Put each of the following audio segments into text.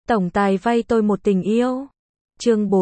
Tổng tài vay tôi một tình yêu. Chương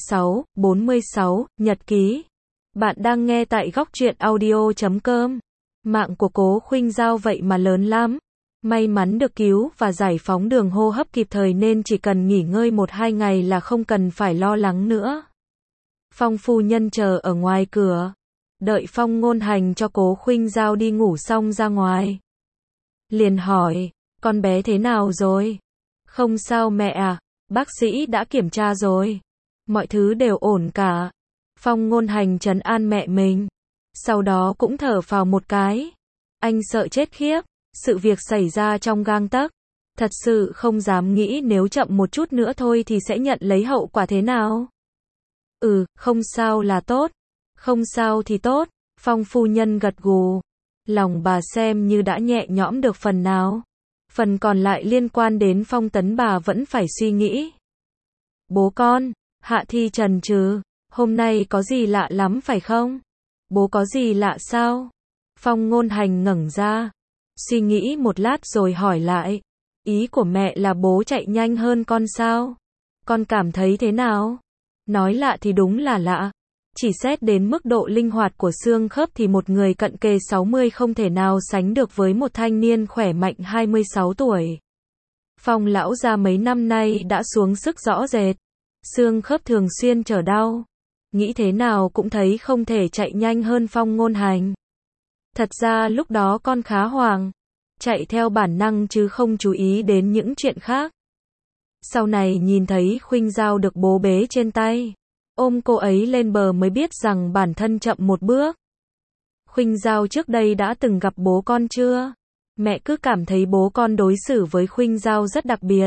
46, Nhật ký. Bạn đang nghe tại góc truyện audio.com. Mạng của Cố Khuynh Giao vậy mà lớn lắm. May mắn được cứu và giải phóng đường hô hấp kịp thời nên chỉ cần nghỉ ngơi 1-2 ngày là không cần phải lo lắng nữa. Phong phu nhân chờ ở ngoài cửa. Đợi Phong Ngôn Hành cho Cố Khuynh Giao đi ngủ xong ra ngoài. Liền hỏi, con bé thế nào rồi? Không sao mẹ à, bác sĩ đã kiểm tra rồi. Mọi thứ đều ổn cả. Phong Ngôn Hành trấn an mẹ mình. Sau đó cũng thở phào một cái. Anh sợ chết khiếp, sự việc xảy ra trong gang tấc. Thật sự không dám nghĩ nếu chậm một chút nữa thôi thì sẽ nhận lấy hậu quả thế nào. Không sao là tốt. Không sao thì tốt. Phong phu nhân gật gù. Lòng bà xem như đã nhẹ nhõm được phần nào. Phần còn lại liên quan đến Phong Tấn bà vẫn phải suy nghĩ. Bố con, Hạ Thi chần chừ, hôm nay có gì lạ lắm phải không? Bố có gì lạ sao? Phong Ngôn Hành ngẩng ra, suy nghĩ một lát rồi hỏi lại. Ý của mẹ là bố chạy nhanh hơn con sao? Con cảm thấy thế nào? Nói lạ thì đúng là lạ. Chỉ xét đến mức độ linh hoạt của xương khớp thì một người cận kề 60 không thể nào sánh được với một thanh niên khỏe mạnh 26 tuổi. Phong lão gia mấy năm nay đã xuống sức rõ rệt. Xương khớp thường xuyên trở đau. Nghĩ thế nào cũng thấy không thể chạy nhanh hơn Phong Ngôn Hành. Thật ra lúc đó con khá hoảng. Chạy theo bản năng chứ không chú ý đến những chuyện khác. Sau này nhìn thấy Khuynh Giao được bố bế trên tay. Ôm cô ấy lên bờ mới biết rằng bản thân chậm một bước. Khuynh Giao trước đây đã từng gặp bố con chưa? Mẹ cứ cảm thấy bố con đối xử với Khuynh Giao rất đặc biệt.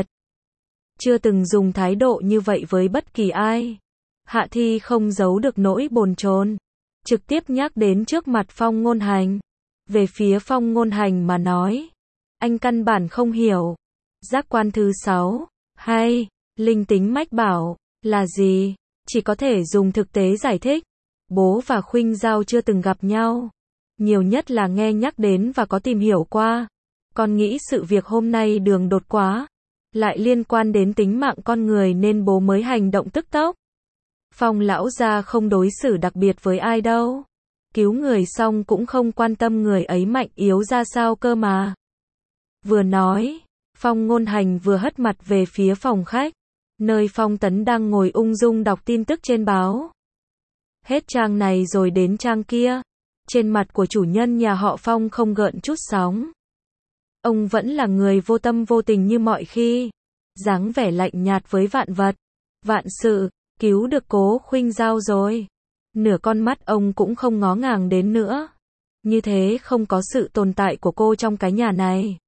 Chưa từng dùng thái độ như vậy với bất kỳ ai. Hạ Thi không giấu được nỗi bồn chồn. Trực tiếp nhắc đến trước mặt Phong Ngôn Hành. Về phía Phong Ngôn Hành mà nói. Anh căn bản không hiểu. Giác quan thứ 6. Hay, linh tính mách bảo, là gì? Chỉ có thể dùng thực tế giải thích. Bố và Khuynh Giao chưa từng gặp nhau. Nhiều nhất là nghe nhắc đến và có tìm hiểu qua. Con nghĩ sự việc hôm nay đường đột quá. Lại liên quan đến tính mạng con người nên bố mới hành động tức tốc. Phong lão gia không đối xử đặc biệt với ai đâu. Cứu người xong cũng không quan tâm người ấy mạnh yếu ra sao cơ mà. Vừa nói, Phong Ngôn Hành vừa hất mặt về phía phòng khách. Nơi Phong Tấn đang ngồi ung dung đọc tin tức trên báo. Hết trang này rồi đến trang kia. Trên mặt của chủ nhân nhà họ Phong không gợn chút sóng. Ông vẫn là người vô tâm vô tình như mọi khi. Dáng vẻ lạnh nhạt với vạn vật. Vạn sự, cứu được Cố Khuynh Giao rồi. Nửa con mắt ông cũng không ngó ngàng đến nữa. Như thế không có sự tồn tại của cô trong cái nhà này.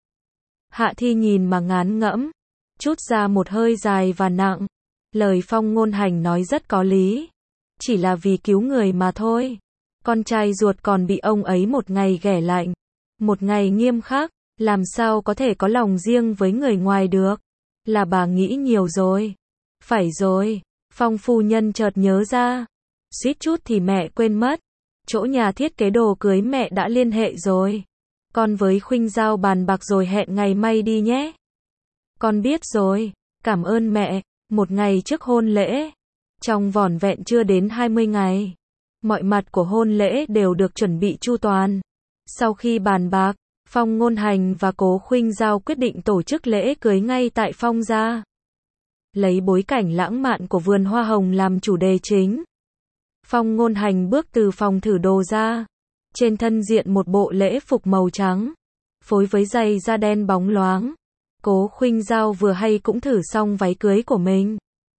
Hạ Thi nhìn mà ngán ngẫm. Trút ra một hơi dài và nặng. Lời Phong Ngôn Hành nói rất có lý. Chỉ là vì cứu người mà thôi. Con trai ruột còn bị ông ấy một ngày ghẻ lạnh. Một ngày nghiêm khắc. Làm sao có thể có lòng riêng với người ngoài được. Là bà nghĩ nhiều rồi. Phải rồi. Phong phu nhân chợt nhớ ra. Suýt chút thì mẹ quên mất. Chỗ nhà thiết kế đồ cưới mẹ đã liên hệ rồi. Con với Khuynh Giao bàn bạc rồi hẹn ngày mai đi nhé. Con biết rồi, cảm ơn mẹ. Một ngày trước hôn lễ, trong vỏn vẹn chưa đến 20 ngày, mọi mặt của hôn lễ đều được chuẩn bị chu toàn. Sau khi bàn bạc, Phong Ngôn Hành và Cố Khuynh Giao quyết định tổ chức lễ cưới ngay tại Phong gia. Lấy bối cảnh lãng mạn của vườn hoa hồng làm chủ đề chính. Phong Ngôn Hành bước từ phòng thử đồ ra. Trên thân diện một bộ lễ phục màu trắng, phối với giày da đen bóng loáng. Cố Khuynh Giao vừa hay cũng thử xong váy cưới của mình.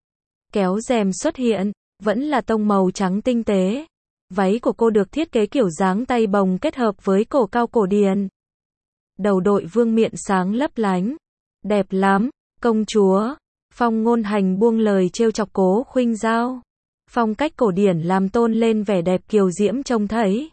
Kéo rèm xuất hiện, vẫn là tông màu trắng tinh tế. Váy của cô được thiết kế kiểu dáng tay bồng kết hợp với cổ cao cổ điển. Đầu đội vương miện sáng lấp lánh. Đẹp lắm, công chúa. Phong Ngôn Hành buông lời trêu chọc Cố Khuynh Giao. Phong cách cổ điển làm tôn lên vẻ đẹp kiều diễm trông thấy.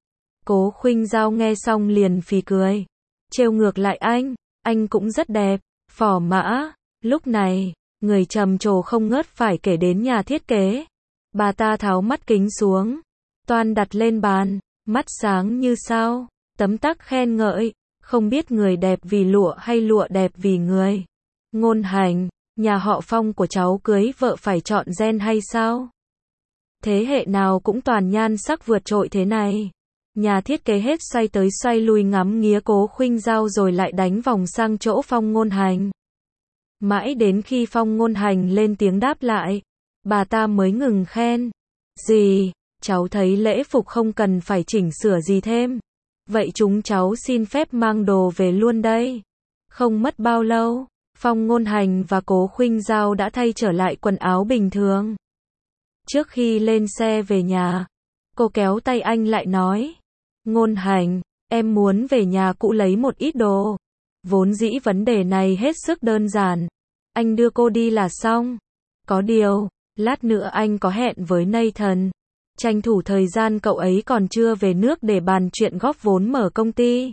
Cố Khuynh Giao nghe xong liền phì cười. Trêu ngược lại anh cũng rất đẹp, phò mã. Lúc này, người trầm trồ không ngớt phải kể đến nhà thiết kế. Bà ta tháo mắt kính xuống, toan đặt lên bàn, mắt sáng như sao, tấm tắc khen ngợi, không biết người đẹp vì lụa hay lụa đẹp vì người. Ngôn Hành, Nhà họ Phong của cháu cưới vợ phải chọn gen hay sao? Thế hệ nào cũng toàn nhan sắc vượt trội thế này. Nhà thiết kế hết xoay tới xoay lui ngắm nghía Cố Khuynh Giao rồi lại đánh vòng sang chỗ Phong Ngôn Hành. Mãi đến khi Phong Ngôn Hành lên tiếng đáp lại, bà ta mới ngừng khen. Gì, cháu thấy lễ phục không cần phải chỉnh sửa gì thêm. Vậy chúng cháu xin phép mang đồ về luôn đây. Không mất bao lâu, Phong Ngôn Hành và Cố Khuynh Giao đã thay trở lại quần áo bình thường. Trước khi lên xe về nhà, cô kéo tay anh lại nói. Ngôn Hành, em muốn về nhà cũ lấy một ít đồ. Vốn dĩ vấn đề này hết sức đơn giản. Anh đưa cô đi là xong. Có điều, lát nữa anh có hẹn với Nathan. Tranh thủ thời gian cậu ấy còn chưa về nước để bàn chuyện góp vốn mở công ty.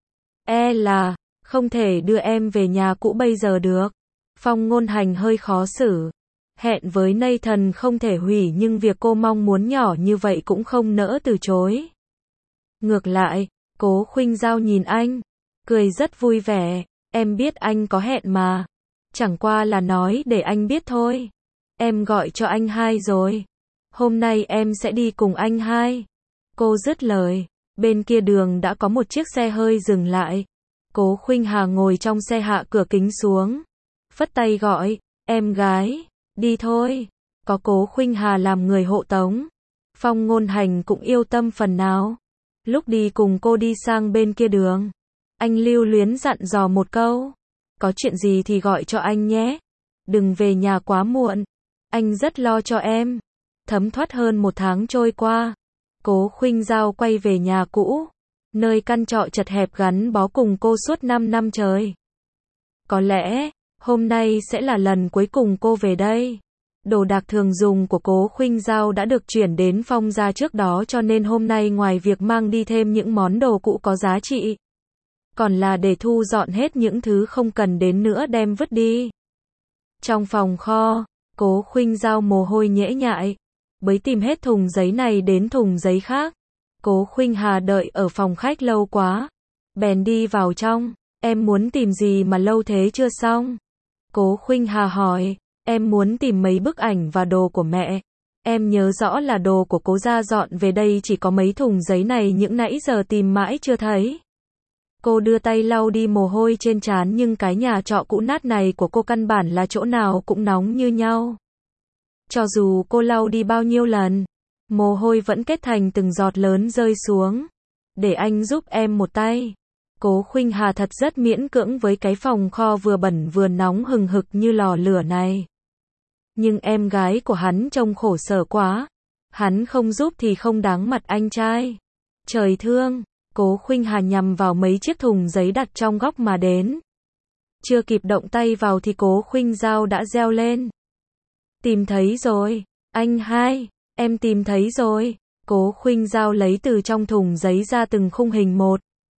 Là, không thể đưa em về nhà cũ bây giờ được. Phong Ngôn Hành hơi khó xử. Hẹn với Nathan không thể hủy nhưng việc cô mong muốn nhỏ như vậy cũng không nỡ từ chối. Ngược lại, Cố Khuynh Giao nhìn anh, cười rất vui vẻ. Em biết anh có hẹn mà. Chẳng qua là nói để anh biết thôi. Em gọi cho anh hai rồi. Hôm nay em sẽ đi cùng anh hai. Cô dứt lời. Bên kia đường đã có một chiếc xe hơi dừng lại. Cố Khuynh Hà ngồi trong xe hạ cửa kính xuống. Phất tay gọi. Em gái, đi thôi. Có Cố Khuynh Hà làm người hộ tống. Phong Ngôn Hành cũng yêu tâm phần nào. Lúc đi cùng cô đi sang bên kia đường, anh lưu luyến dặn dò một câu. Có chuyện gì thì gọi cho anh nhé. Đừng về nhà quá muộn. Anh rất lo cho em. Thấm thoát hơn 1 tháng trôi qua. Cố Khuynh Giao quay về nhà cũ. Nơi căn trọ chật hẹp gắn bó cùng cô suốt 5 năm trời. Có lẽ, hôm nay sẽ là lần cuối cùng cô về đây. Đồ đạc thường dùng của Cố Khuynh Giao đã được chuyển đến Phong gia trước đó cho nên hôm nay ngoài việc mang đi thêm những món đồ cũ có giá trị, còn là để thu dọn hết những thứ không cần đến nữa đem vứt đi. Trong phòng kho, Cố Khuynh Giao mồ hôi nhễ nhại, bới tìm hết thùng giấy này đến thùng giấy khác. Cố Khuynh Hà đợi ở phòng khách lâu quá, bèn đi vào trong. Em muốn tìm gì mà lâu thế chưa xong? Cố Khuynh Hà hỏi. Em muốn tìm mấy bức ảnh và đồ của mẹ. Em nhớ rõ là đồ của Cố gia dọn về đây chỉ có mấy thùng giấy này những nãy giờ tìm mãi chưa thấy. Cô đưa tay lau đi mồ hôi trên trán nhưng cái nhà trọ cũ nát này của cô căn bản là chỗ nào cũng nóng như nhau. Cho dù cô lau đi bao nhiêu lần, mồ hôi vẫn kết thành từng giọt lớn rơi xuống. Để anh giúp em một tay. Cố Khuynh Hà thật rất miễn cưỡng với cái phòng kho vừa bẩn vừa nóng hừng hực như lò lửa này. Nhưng em gái của hắn trông khổ sở quá. Hắn không giúp thì không đáng mặt anh trai. Trời thương, Cố Khuynh Hà nhằm vào mấy chiếc thùng giấy đặt trong góc mà đến. Chưa kịp động tay vào thì Cố Khuynh Giao đã reo lên. Tìm thấy rồi, anh hai, em tìm thấy rồi. Cố Khuynh Giao lấy từ trong thùng giấy ra từng khung hình một.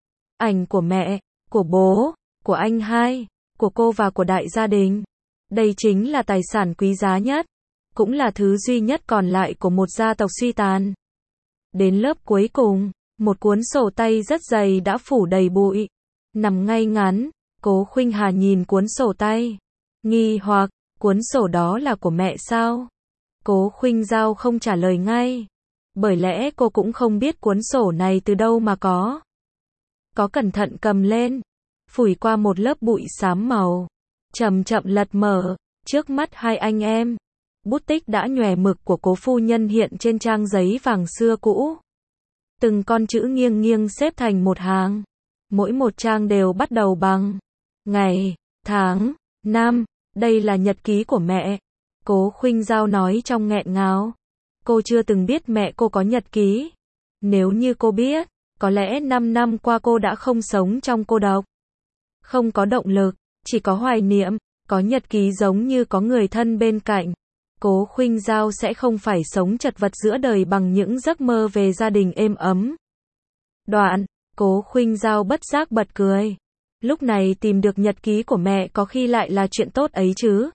Ảnh của mẹ, của bố, của anh hai, của cô và của đại gia đình. Đây chính là tài sản quý giá nhất, cũng là thứ duy nhất còn lại của một gia tộc suy tàn. Đến lớp cuối cùng, một cuốn sổ tay rất dày đã phủ đầy bụi. Nằm ngay ngắn, Cố Khuynh Hà nhìn cuốn sổ tay. Nghi hoặc, cuốn sổ đó là của mẹ sao? Cố Khuynh Giao không trả lời ngay. Bởi lẽ cô cũng không biết cuốn sổ này từ đâu mà có. Có cẩn thận cầm lên, phủi qua một lớp bụi xám màu. Chậm chậm lật mở, trước mắt hai anh em. Bút tích đã nhòe mực của Cố phu nhân hiện trên trang giấy vàng xưa cũ. Từng con chữ nghiêng nghiêng xếp thành một hàng. Mỗi một trang đều bắt đầu bằng ngày, tháng, năm. Đây là nhật ký của mẹ. Cố Khuynh Giao nói trong nghẹn ngào. Cô chưa từng biết mẹ cô có nhật ký. Nếu như cô biết, có lẽ 5 năm qua cô đã không sống trong cô độc. Không có động lực, chỉ có hoài niệm. Có nhật ký giống như có người thân bên cạnh. Cố Khuynh Giao sẽ không phải sống chật vật giữa đời bằng những giấc mơ về gia đình êm ấm. Đoạn, Cố Khuynh Giao bất giác bật cười. Lúc này tìm được nhật ký của mẹ có khi lại là chuyện tốt ấy chứ.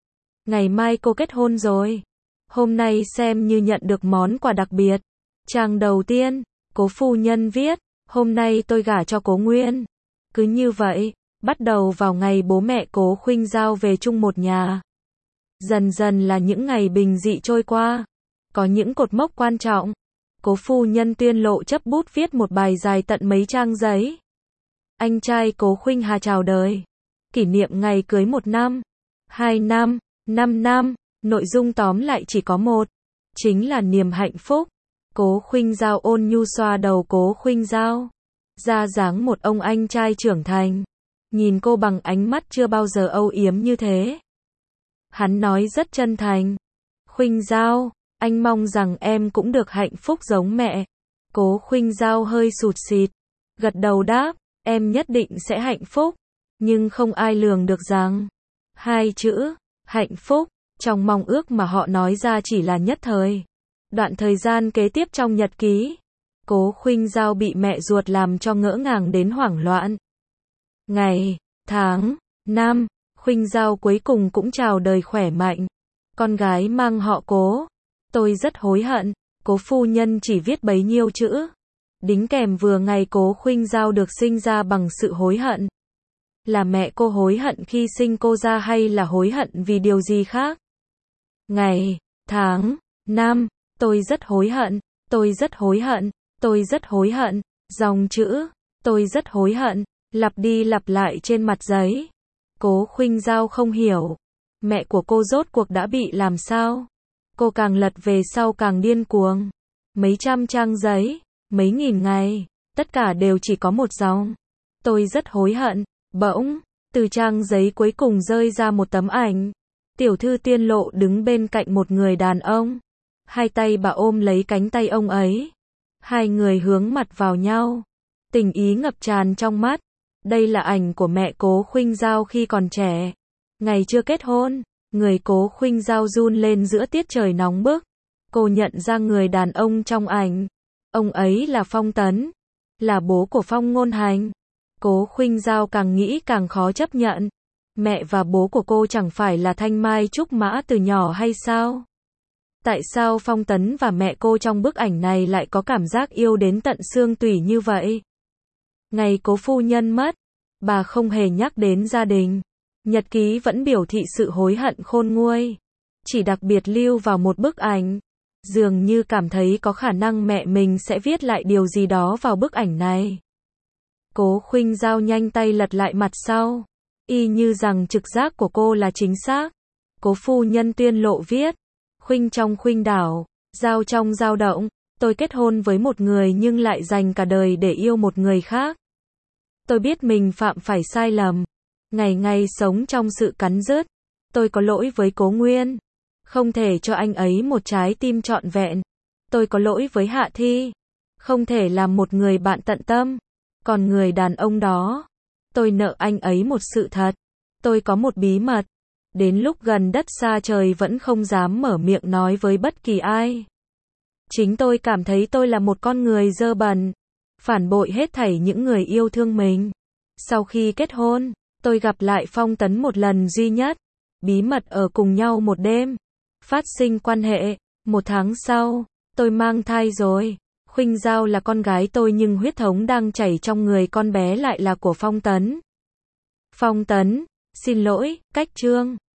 Ngày mai cô kết hôn rồi. Hôm nay xem như nhận được món quà đặc biệt. Trang đầu tiên, Cố phu nhân viết, hôm nay tôi gả cho Cố Nguyên. Cứ như vậy, bắt đầu vào ngày bố mẹ Cố Khuynh Giao về chung một nhà. Dần dần là những ngày bình dị trôi qua. Có những cột mốc quan trọng. Cố phu nhân Tuyên Lộ chấp bút viết một bài dài tận mấy trang giấy. Anh trai Cố Khuynh Hà chào đời. Kỷ niệm ngày cưới 1 năm, 2 năm, 5 năm. Nội dung tóm lại chỉ có một. Chính là niềm hạnh phúc. Cố Khuynh Giao ôn nhu xoa đầu Cố Khuynh Giao. Ra dáng một ông anh trai trưởng thành. Nhìn cô bằng ánh mắt chưa bao giờ âu yếm như thế. Hắn nói rất chân thành. Khuynh Giao, anh mong rằng em cũng được hạnh phúc giống mẹ. Cố Khuynh Giao hơi sụt sịt. Gật đầu đáp, em nhất định sẽ hạnh phúc. Nhưng không ai lường được rằng, hai chữ, hạnh phúc, trong mong ước mà họ nói ra chỉ là nhất thời. Đoạn thời gian kế tiếp trong nhật ký, Cố Khuynh Giao bị mẹ ruột làm cho ngỡ ngàng đến hoảng loạn. Ngày, tháng, năm, Khuynh Giao cuối cùng cũng chào đời khỏe mạnh. Con gái mang họ Cố. Tôi rất hối hận. Cố phu nhân chỉ viết bấy nhiêu chữ. Đính kèm vừa ngày Cố Khuynh Giao được sinh ra bằng sự hối hận. Là mẹ cô hối hận khi sinh cô ra hay là hối hận vì điều gì khác? Ngày, tháng, năm, tôi rất hối hận, tôi rất hối hận, tôi rất hối hận. Dòng chữ, tôi rất hối hận, lặp đi lặp lại trên mặt giấy. Cố Khuynh Giao không hiểu. Mẹ của cô rốt cuộc đã bị làm sao? Cô càng lật về sau càng điên cuồng. Mấy trăm trang giấy, mấy nghìn ngày, tất cả đều chỉ có một dòng. Tôi rất hối hận. Bỗng, từ trang giấy cuối cùng rơi ra một tấm ảnh. Tiểu thư Tiên Lộ đứng bên cạnh một người đàn ông. Hai tay bà ôm lấy cánh tay ông ấy. Hai người hướng mặt vào nhau. Tình ý ngập tràn trong mắt. Đây là ảnh của mẹ Cố Khuynh Giao khi còn trẻ. Ngày chưa kết hôn, người Cố Khuynh Giao run lên giữa tiết trời nóng bức. Cô nhận ra người đàn ông trong ảnh. Ông ấy là Phong Tấn, là bố của Phong Ngôn Hành. Cố Khuynh Giao càng nghĩ càng khó chấp nhận. Mẹ và bố của cô chẳng phải là Thanh Mai Trúc Mã từ nhỏ hay sao? Tại sao Phong Tấn và mẹ cô trong bức ảnh này lại có cảm giác yêu đến tận xương tủy như vậy? Ngày Cố phu nhân mất, bà không hề nhắc đến gia đình. Nhật ký vẫn biểu thị sự hối hận khôn nguôi. Chỉ đặc biệt lưu vào một bức ảnh. Dường như cảm thấy có khả năng mẹ mình sẽ viết lại điều gì đó vào bức ảnh này. Cố Khuynh Giao nhanh tay lật lại mặt sau. Y như rằng trực giác của cô là chính xác. Cố phu nhân Tuyên Lộ viết. Khuynh trong khuynh đảo, Giao trong dao động. Tôi kết hôn với một người nhưng lại dành cả đời để yêu một người khác. Tôi biết mình phạm phải sai lầm. Ngày ngày sống trong sự cắn rứt. Tôi có lỗi với Cố Nguyên. Không thể cho anh ấy một trái tim trọn vẹn. Tôi có lỗi với Hạ Thi. Không thể làm một người bạn tận tâm. Còn người đàn ông đó, tôi nợ anh ấy một sự thật. Tôi có một bí mật. Đến lúc gần đất xa trời vẫn không dám mở miệng nói với bất kỳ ai. Chính tôi cảm thấy tôi là một con người dơ bẩn. Phản bội hết thảy những người yêu thương mình. Sau khi kết hôn, tôi gặp lại Phong Tấn một lần duy nhất. Bí mật ở cùng nhau một đêm. Phát sinh quan hệ. 1 tháng sau, tôi mang thai rồi. Khuynh Giao là con gái tôi nhưng huyết thống đang chảy trong người con bé lại là của Phong Tấn. Phong Tấn, xin lỗi, cách chương.